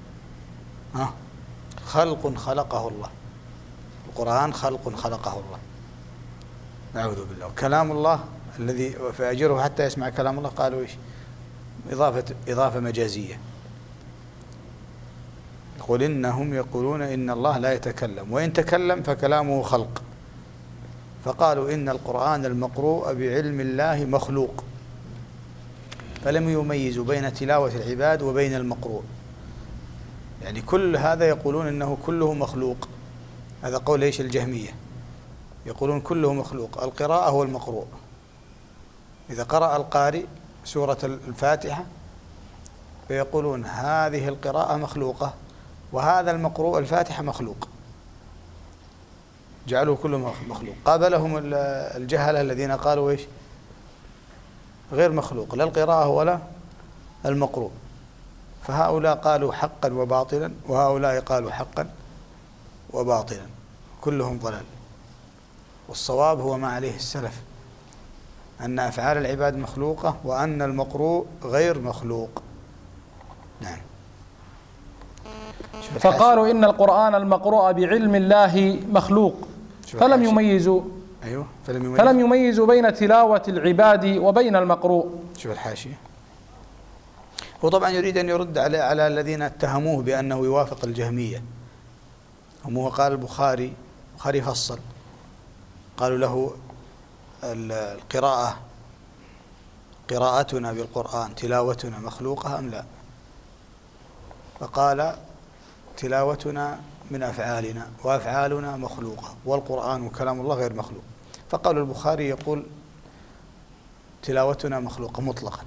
خلق خلقه الله. القرآن خلق خلقه الله، نعوذ بالله. كلام الله الذي فأجره حتى يسمع كلام الله، قالوا إيش؟ إضافة مجازية. يقول إنهم يقولون إن الله لا يتكلم، وإن تكلم فكلامه خلق، فقالوا إن القرآن المقروء بعلم الله مخلوق، فلم يميزوا بين تلاوة العباد وبين المقروء. يعني كل هذا يقولون إنه كله مخلوق. هذا قول إيش؟ الجهمية يقولون كله مخلوق. القراءة هو المقروء. إذا قرأ القارئ سورة الفاتحة فيقولون هذه القراءة مخلوقة، وهذا المقروء الفاتحة مخلوق، جعلوا كله مخلوق. قابلهم الجهلة الذين قالوا إيش؟ غير مخلوق، لا القراءة ولا المقروء. فهؤلاء قالوا حقا وباطلا، وهؤلاء قالوا حقا وباطلا، كلهم ضلال. والصواب هو ما عليه السلف، أن أفعال العباد مخلوقة وأن المقروء غير مخلوق. نعم. فقالوا إن القرآن المقروء بعلم الله مخلوق، فلم يميزوا. أيوه. فلم يميزوا بين تلاوة العباد وبين المقروء. شوف الحاشية. هو طبعا يريد أن يرد على الذين اتهموه بأنه يوافق الجهمية. هم قال البخاري فصل، قالوا له قراءتنا بالقرآن تلاوتنا مخلوقة أم لا؟ فقال تلاوتنا من أفعالنا وأفعالنا مخلوقة، والقرآن وكلام الله غير مخلوق. فقالوا البخاري يقول تلاوتنا مخلوقة مطلقا.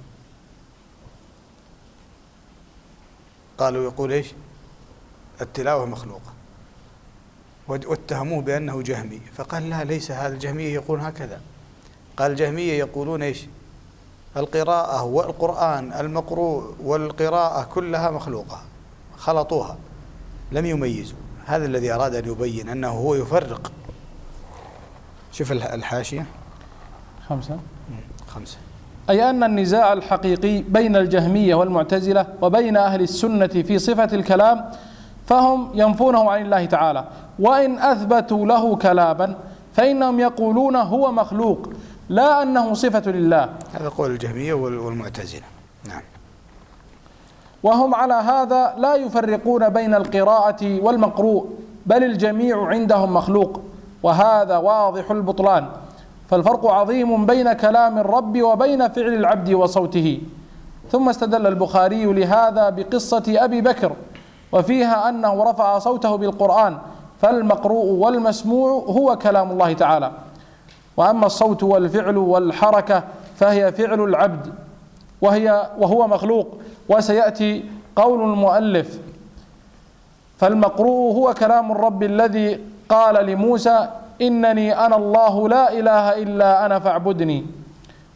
قالوا يقول إيش؟ التلاوة مخلوقة، واتهموه بأنه جهمي. فقال لا، ليس هذا الجهمية يقول هكذا. قال الجهمية يقولون إيش؟ القراءة والقرآن المقروء والقراءة كلها مخلوقة، خلطوها لم يميزوا. هذا الذي أراد أن يبين أنه هو يفرق. شوف الحاشية 5. أي أن النزاع الحقيقي بين الجهمية والمعتزلة وبين أهل السنة في صفة الكلام فهم ينفونه عن الله تعالى، وإن أثبتوا له كلاما فإنهم يقولون هو مخلوق لا أنه صفة لله. هذا قول الجهمية والمعتزلة. نعم. وهم على هذا لا يفرقون بين القراءة والمقروء، بل الجميع عندهم مخلوق، وهذا واضح البطلان. فالفرق عظيم بين كلام الرب وبين فعل العبد وصوته. ثم استدل البخاري لهذا بقصة أبي بكر، وفيها أنه رفع صوته بالقرآن، فالمقروء والمسموع هو كلام الله تعالى. وأما الصوت والفعل والحركة فهي فعل العبد وهو مخلوق. وسيأتي قول المؤلف فالمقروء هو كلام الرب الذي قال لموسى إنني أنا الله لا إله إلا أنا فاعبدني.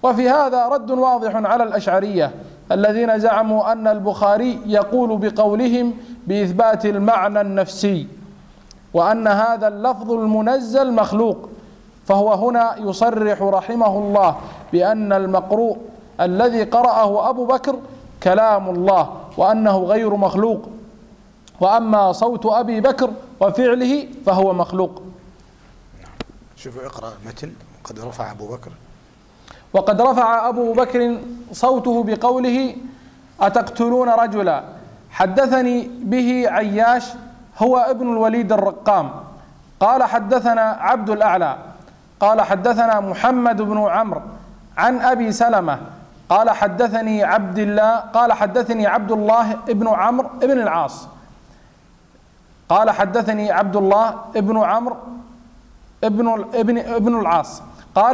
وفي هذا رد واضح على الأشعرية الذين زعموا أن البخاري يقول بقولهم بإثبات المعنى النفسي، وأن هذا اللفظ المنزل مخلوق، فهو هنا يصرح رحمه الله بأن المقروء الذي قرأه أبو بكر كلام الله وأنه غير مخلوق، وأما صوت أبي بكر وفعله فهو مخلوق. شوفوا اقرأ المتن. قد رفع أبو بكر، وقد رفع أبو بكر صوته بقوله أتقتلون رجلا. حدثني به عياش هو ابن الوليد الرقام قال حدثنا عبد الأعلى قال حدثنا محمد بن عمرو عن أبي سلمة قال حدثني عبد الله ابن عمرو ابن العاص قال حدثني عبد الله ابن عمرو ابن العاص قال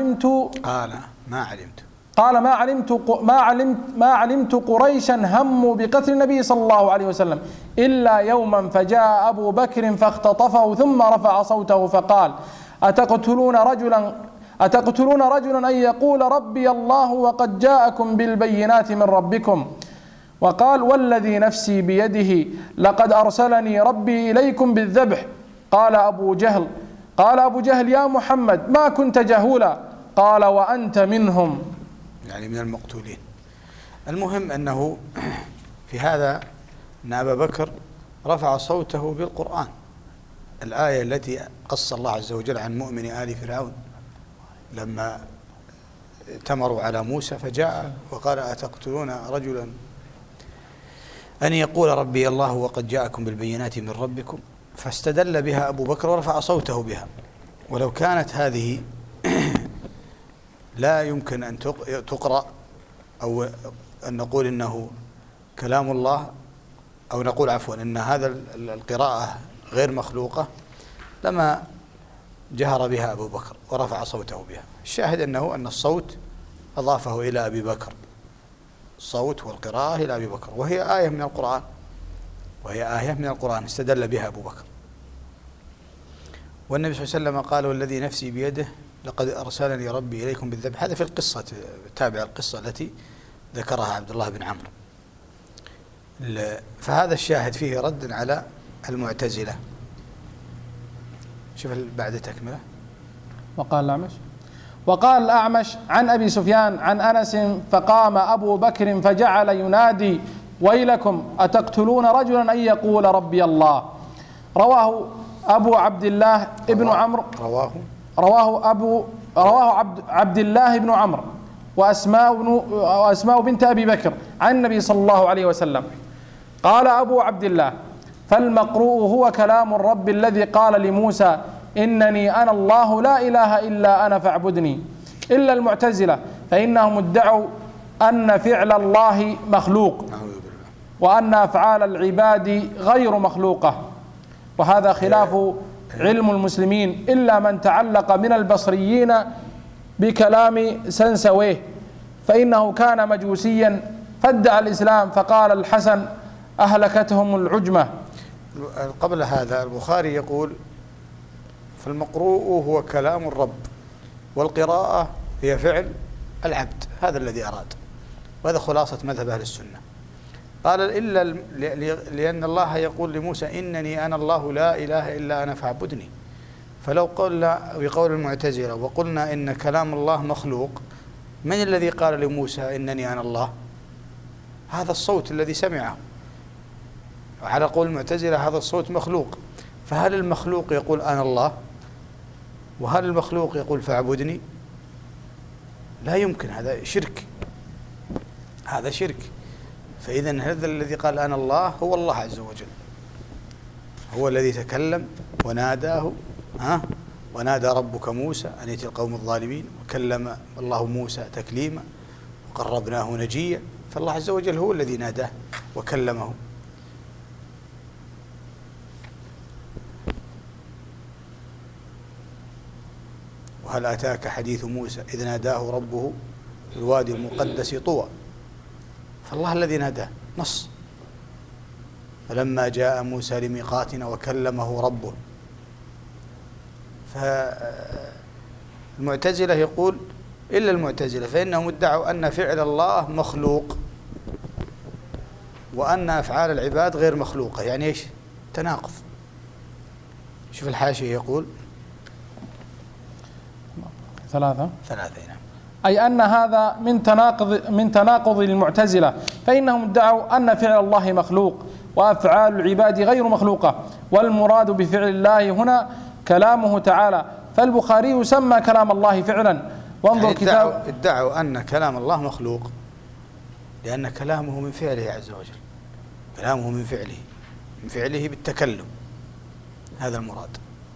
ما علمت قريشا هموا بقتل النبي صلى الله عليه وسلم إلا يوما فجاء أبو بكر فاختطفه ثم رفع صوته فقال أتقتلون رجلا أن يقول ربي الله وقد جاءكم بالبينات من ربكم. وقال والذي نفسي بيده لقد أرسلني ربي إليكم بالذبح. قال أبو جهل يا محمد ما كنت جهولا. قال وأنت منهم، يعني من المقتولين. المهم أنه في هذا أن أبا بكر رفع صوته بالقرآن، الآية التي قص الله عز وجل عن مؤمن آل فرعون لما تمروا على موسى فجاء وقال أتقتلون رجلا أن يقول ربي الله وقد جاءكم بالبينات من ربكم، فاستدل بها أبو بكر ورفع صوته بها. ولو كانت هذه لا يمكن أن تقرأ أو أن نقول إنه كلام الله، أو نقول عفوا إن هذا القراءة غير مخلوقة، لما جهر بها أبو بكر ورفع صوته بها. الشاهد أن الصوت أضافه إلى أبي بكر، الصوت والقراءة إلى أبي بكر، وهي آية من القرآن استدل بها أبو بكر. والنبي صلى الله عليه وسلم قال والذي نفسي بيده لقد أرسلني ربي إليكم بالذبح. هذا في القصة، تابع القصة التي ذكرها عبد الله بن عمرو. فهذا الشاهد فيه رد على المعتزلة. شوف بعد تكملة. وقال الأعمش عن أبي سفيان عن أنس فقام أبو بكر فجعل ينادي ويلكم أتقتلون رجلا أن يقول ربي الله. رواه أبو عبد الله ابن عمرو رواه عبد الله بن عمرو وأسماء بنت أبي بكر عن النبي صلى الله عليه وسلم. قال أبو عبد الله فالمقروء هو كلام الرب الذي قال لموسى إنني أنا الله لا إله إلا أنا فاعبدني، إلا المعتزلة فإنهم ادعوا أن فعل الله مخلوق وأن أفعال العباد غير مخلوقة، وهذا خلاف علم المسلمين إلا من تعلق من البصريين بكلام سنسويه، فإنه كان مجوسيا فادعى الإسلام فقال الحسن أهلكتهم العجمة. قبل هذا البخاري يقول فالمقروء هو كلام الرب والقراءة هي فعل العبد، هذا الذي أراد، وهذا خلاصة مذهب أهل السنة. قال إلا لأن الله يقول لموسى إنني أنا الله لا إله إلا أنا فاعبدني. فلو قلنا بقول المعتزلة وقلنا إن كلام الله مخلوق، من الذي قال لموسى إنني أنا الله؟ هذا الصوت الذي سمعه. على قول المعتزلة هذا الصوت مخلوق، فهل المخلوق يقول أنا الله؟ وهل المخلوق يقول فاعبدني؟ لا يمكن، هذا شرك، هذا شرك. فإذا هذا الذي قال أنا الله هو الله عز وجل، هو الذي تكلم وناداه ونادى ربك موسى أن يأتي القوم الظالمين، وكلم الله موسى تكليما وقربناه نجيا، فالله عز وجل هو الذي ناداه وكلمه. وهل أتاك حديث موسى إذ ناداه ربه في الوادي المقدس طوى، فالله الذي ناداه نص. فلما جاء موسى لميقاتنا وكلمه ربه. فالمعتزلة يقول إلا المعتزلة، فإنهم ادعوا أن فعل الله مخلوق وأن أفعال العباد غير مخلوقة. يعني إيش؟ تناقض. شوف الحاشية يقول 3 نعم. أي أن هذا من تناقض المعتزلة، فإنهم ادعوا أن فعل الله مخلوق وأفعال العباد غير مخلوقة، والمراد بفعل الله هنا كلامه تعالى، فالبخاري سمى كلام الله فعلا. وانظر يعني كتاب ادعوا أن كلام الله مخلوق لأن كلامه من فعله عز وجل، كلامه من فعله بالتكلم، هذا المراد.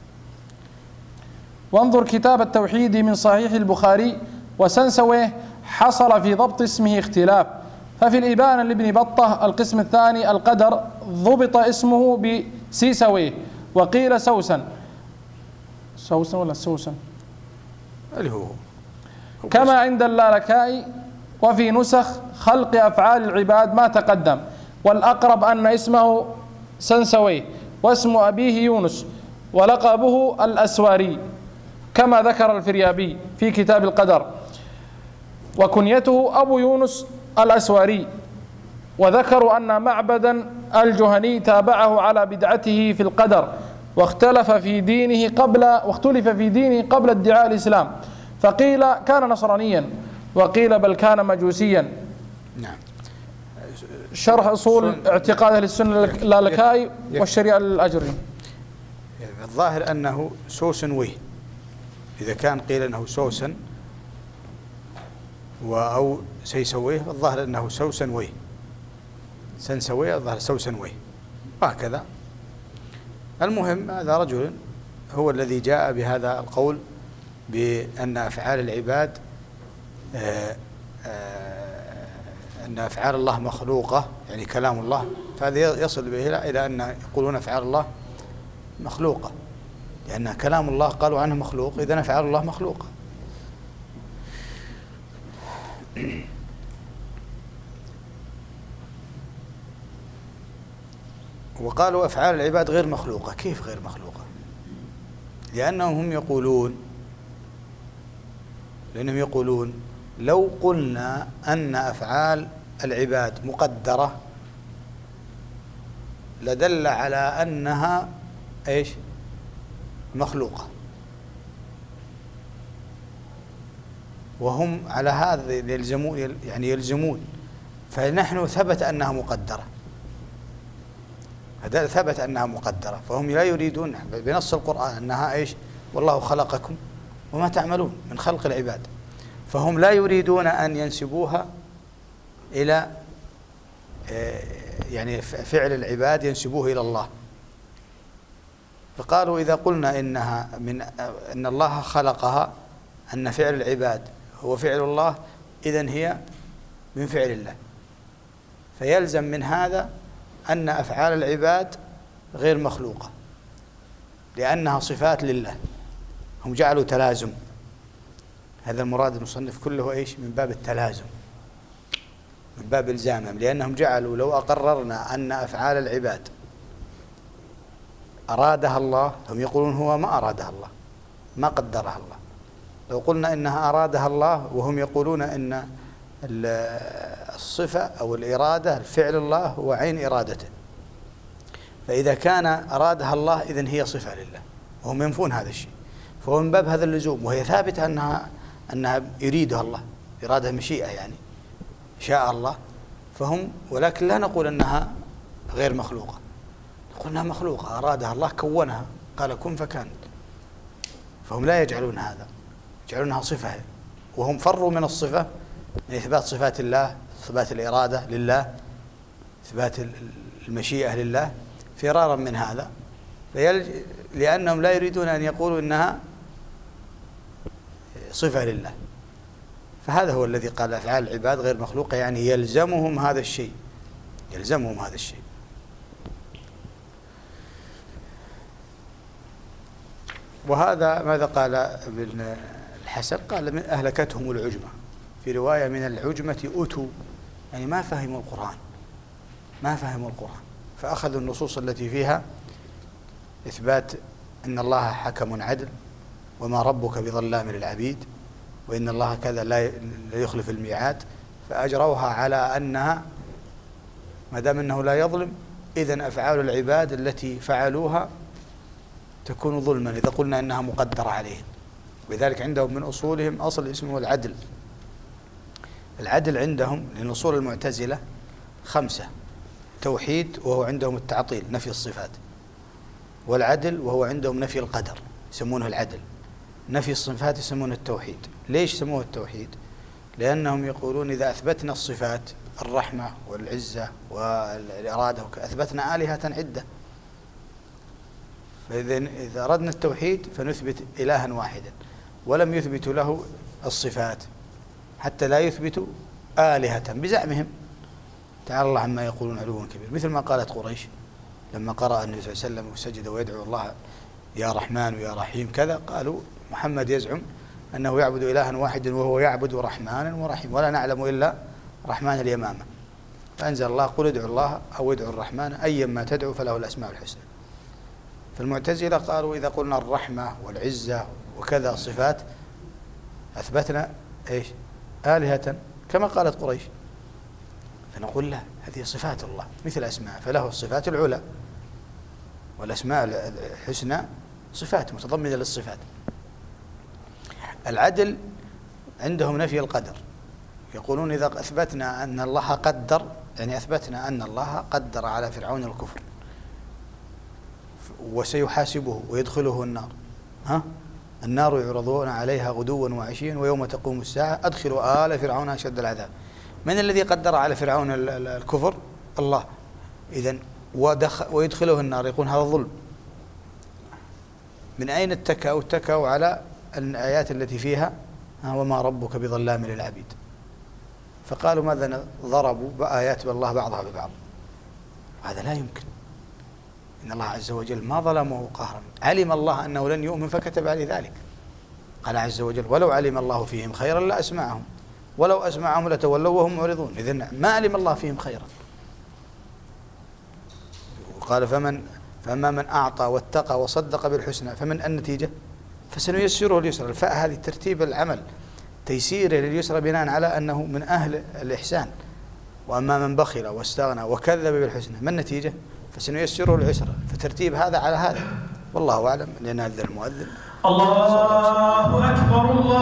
وانظر كتاب التوحيد من صحيح البخاري وسنسويه حصل في ضبط اسمه اختلاف، ففي الإبانة لابن بطة القسم الثاني القدر ضبط اسمه بسيسويه وقيل سوسن ولا سوسن اللي هو كما عند اللالكائي، وفي نسخ خلق أفعال العباد ما تقدم، والأقرب أن اسمه سنسويه واسم أبيه يونس ولقبه الأسواري كما ذكر الفريابي في كتاب القدر، وكنيته أبو يونس الأسواري. وذكروا أن معبدا الجهني تابعه على بدعته في القدر، واختلف في دينه قبل ادعاء الإسلام، فقيل كان نصرانيا وقيل بل كان مجوسيا. نعم. شرح أصول اعتقاد أهل السنة اللالكائي والشريعة للأجري. الظاهر أنه سوسنوي، إذا كان قيل أنه سوسن أو سيسويه، الظاهر أنه سوسنوي، سنسويه الظاهر سوسنوي وهكذا. المهم هذا رجل هو الذي جاء بهذا القول بأن أفعال العباد أن أفعال الله مخلوقة، يعني كلام الله، فهذا يصل به إلى أن يقولون أفعال الله مخلوقة، لأن كلام الله قالوا عنه مخلوق، إذن أفعال الله مخلوقة. وقالوا أفعال العباد غير مخلوقة. كيف غير مخلوقة؟ لأنهم يقولون لو قلنا أن أفعال العباد مقدرة لدل على أنها إيش؟ مخلوقة، وهم على هذا يلزمون، فنحن ثبت أنها مقدرة، ثبت أنها مقدرة، فهم لا يريدون بنص القرآن أنها إيش؟ والله خلقكم وما تعملون من خلق العباد، فهم لا يريدون أن ينسبوها إلى يعني فعل العباد ينسبوه إلى الله، فقالوا إذا قلنا إن الله خلقها، أن فعل العباد هو فعل الله، إذن هي من فعل الله، فيلزم من هذا أن أفعال العباد غير مخلوقة لأنها صفات لله. هم جعلوا تلازم، هذا المراد المصنف كله إيش؟ من باب التلازم، من باب إلزامهم، لأنهم جعلوا لو أقررنا أن أفعال العباد أرادها الله، هم يقولون هو ما أرادها الله، ما قدرها الله. لو قلنا إنها أرادها الله، وهم يقولون إن الصفة أو الإرادة الفعل الله هو عين إرادته، فإذا كان أرادها الله إذن هي صفة لله، وهم ينفون هذا الشيء، فهو من باب هذا اللزوم، وهي ثابتة أنها يريدها الله، إرادة مشيئة، يعني شاء الله، فهم، ولكن لا نقول أنها غير مخلوقة، نقول أنها مخلوقة، أرادها الله كونها، قال كن فكانت، فهم لا يجعلون هذا، يجعلونها صفة، وهم فروا من الصفة من إثبات صفات الله، إثبات الإرادة لله، إثبات المشيئة لله، فرارا من هذا، لأنهم لا يريدون أن يقولوا إنها صفة لله. فهذا هو الذي قال أفعال العباد غير مخلوقة، يعني يلزمهم هذا الشيء، يلزمهم هذا الشيء. وهذا ماذا قال ابن الحسن؟ قال من أهلكتهم العجمة، في رواية من العجمة أتوا، يعني ما فهموا القرآن، ما فهموا القرآن، فأخذوا النصوص التي فيها إثبات أن الله حكم عدل وما ربك بظلام للعبيد، وإن الله كذا لا يخلف الميعاد، فأجروها على أنها ما دام أنه لا يظلم إذن أفعال العباد التي فعلوها تكون ظلما إذا قلنا أنها مقدرة عليهم. ولذلك عندهم من أصولهم أصل اسمه العدل. العدل عندهم من أصول المعتزلة 5: توحيد وهو عندهم التعطيل نفي الصفات، والعدل وهو عندهم نفي القدر يسمونه العدل، نفي الصفات يسمونه التوحيد. ليش سموه التوحيد؟ لأنهم يقولون إذا أثبتنا الصفات الرحمة والعزة والإرادة أثبتنا آلهة عدة، فإذا أردنا التوحيد فنثبت إلها واحدا، ولم يثبتوا له الصفات حتى لا يثبتوا آلهة بزعمهم. تعالى الله عما يقولون علوا كبير، مثل ما قالت قريش لما قرأ النبي صلى الله عليه وسلم وسجد ويدعو الله يا رحمن ويا رحيم كذا، قالوا محمد يزعم أنه يعبد إلها واحدا وهو يعبد رحمانا ورحيم ولا نعلم إلا رحمن اليمامة. فأنزل الله قل ادعوا الله أو ادعوا الرحمن أيا ما تدعو فله الأسماء الحسنى. فالمعتزلة قالوا إذا قلنا الرحمة والعزة وكذا صفات أثبتنا إيش؟ آلهة كما قالت قريش. فنقول لا، هذه صفات الله مثل أسماء، فله الصفات العلى، والأسماء الحسنى صفات متضمنة للصفات. العدل عندهم نفي القدر، يقولون إذا أثبتنا أن الله قدر، يعني أثبتنا أن الله قدر على فرعون الكفر وسيحاسبه ويدخله النار، النار يعرضون عليها غدوا وعشيا ويوم تقوم الساعة أدخلوا آل فرعون أشد العذاب. من الذي قدر على فرعون الكفر؟ الله. إذن ويدخله النار، يقول هذا ظلم. من أين اتكأوا على الآيات التي فيها وما ربك بظلام للعبيد، فقالوا ماذا ضربوا بآيات الله بعضها ببعض. هذا لا يمكن. إن الله عز وجل ما ظلمه قهرا، علم الله أنه لن يؤمن فكتب عليه ذلك. قال عز وجل ولو علم الله فيهم خيرا لأسمعهم ولو أسمعهم لتولوا وهم معرضون. إذن ما علم الله فيهم خيرا. وقال فأما من أعطى واتقى وصدق بالحسنى فمن النتيجة فسنيسره اليسرى. الفاء هذه ترتيب العمل، تيسيره لليسرى بناء على أنه من أهل الإحسان. وأما من بخل واستغنى وكذب بالحسنى ما النتيجة؟ فسنيسره العسرى. فترتيب هذا على هذا، والله أعلم. لنأذن المؤذن. الله أكبر الله